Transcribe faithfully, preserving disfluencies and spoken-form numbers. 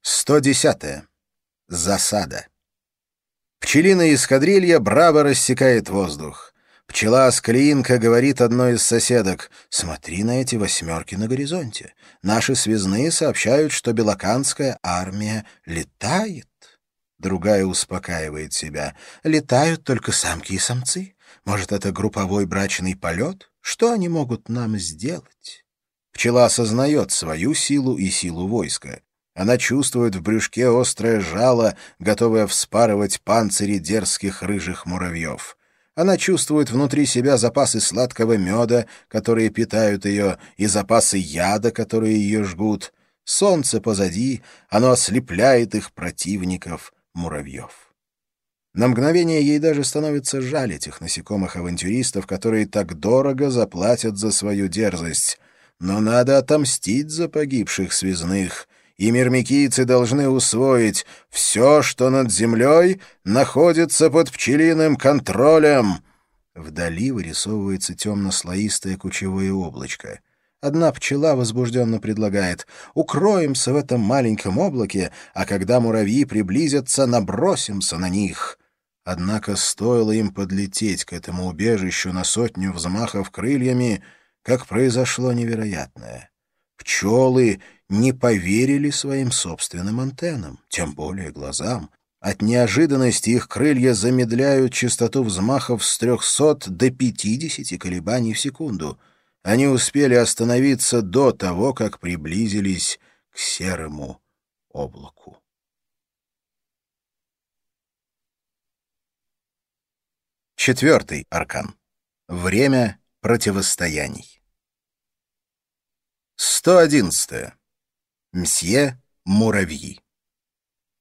сто десятое. Засада. Пчелиная эскадрилья браво рассекает воздух. Пчела-склеинка говорит одной из соседок: «Смотри на эти восьмерки на горизонте. Наши связные сообщают, что белоканская армия летает». Другая успокаивает себя: «Летают только самки и самцы. Может, это групповой брачный полет? Что они могут нам сделать?» Пчела осознает свою силу и силу войска. Она чувствует в брюшке острое жало, готовое вспарывать панцири дерзких рыжих муравьев. Она чувствует внутри себя запасы сладкого меда, которые питают ее, и запасы яда, которые ее жгут. Солнце позади, оно ослепляет их противников, муравьев. На мгновение ей даже становится жаль этих насекомых-авантюристов, которые так дорого заплатят за свою дерзость. Но надо отомстить за погибших связных, и мирмикийцы должны усвоить: все, что над землей, находится под пчелиным контролем. Вдали вырисовывается темно-слоистое кучевое облачко. Одна пчела возбужденно предлагает: «Укроемся в этом маленьком облаке, а когда муравьи приблизятся, набросимся на них». Однако стоило им подлететь к этому убежищу на сотню взмахов крыльями, как произошло невероятное. Пчелы не поверили своим собственным антеннам, тем более глазам. От неожиданности их крылья замедляют частоту взмахов с трехсот до пятидесяти колебаний в секунду. Они успели остановиться до того, как приблизились к серому облаку. Четвертый аркан. Время противостояний. сто одиннадцатое. Мсье Муравьи.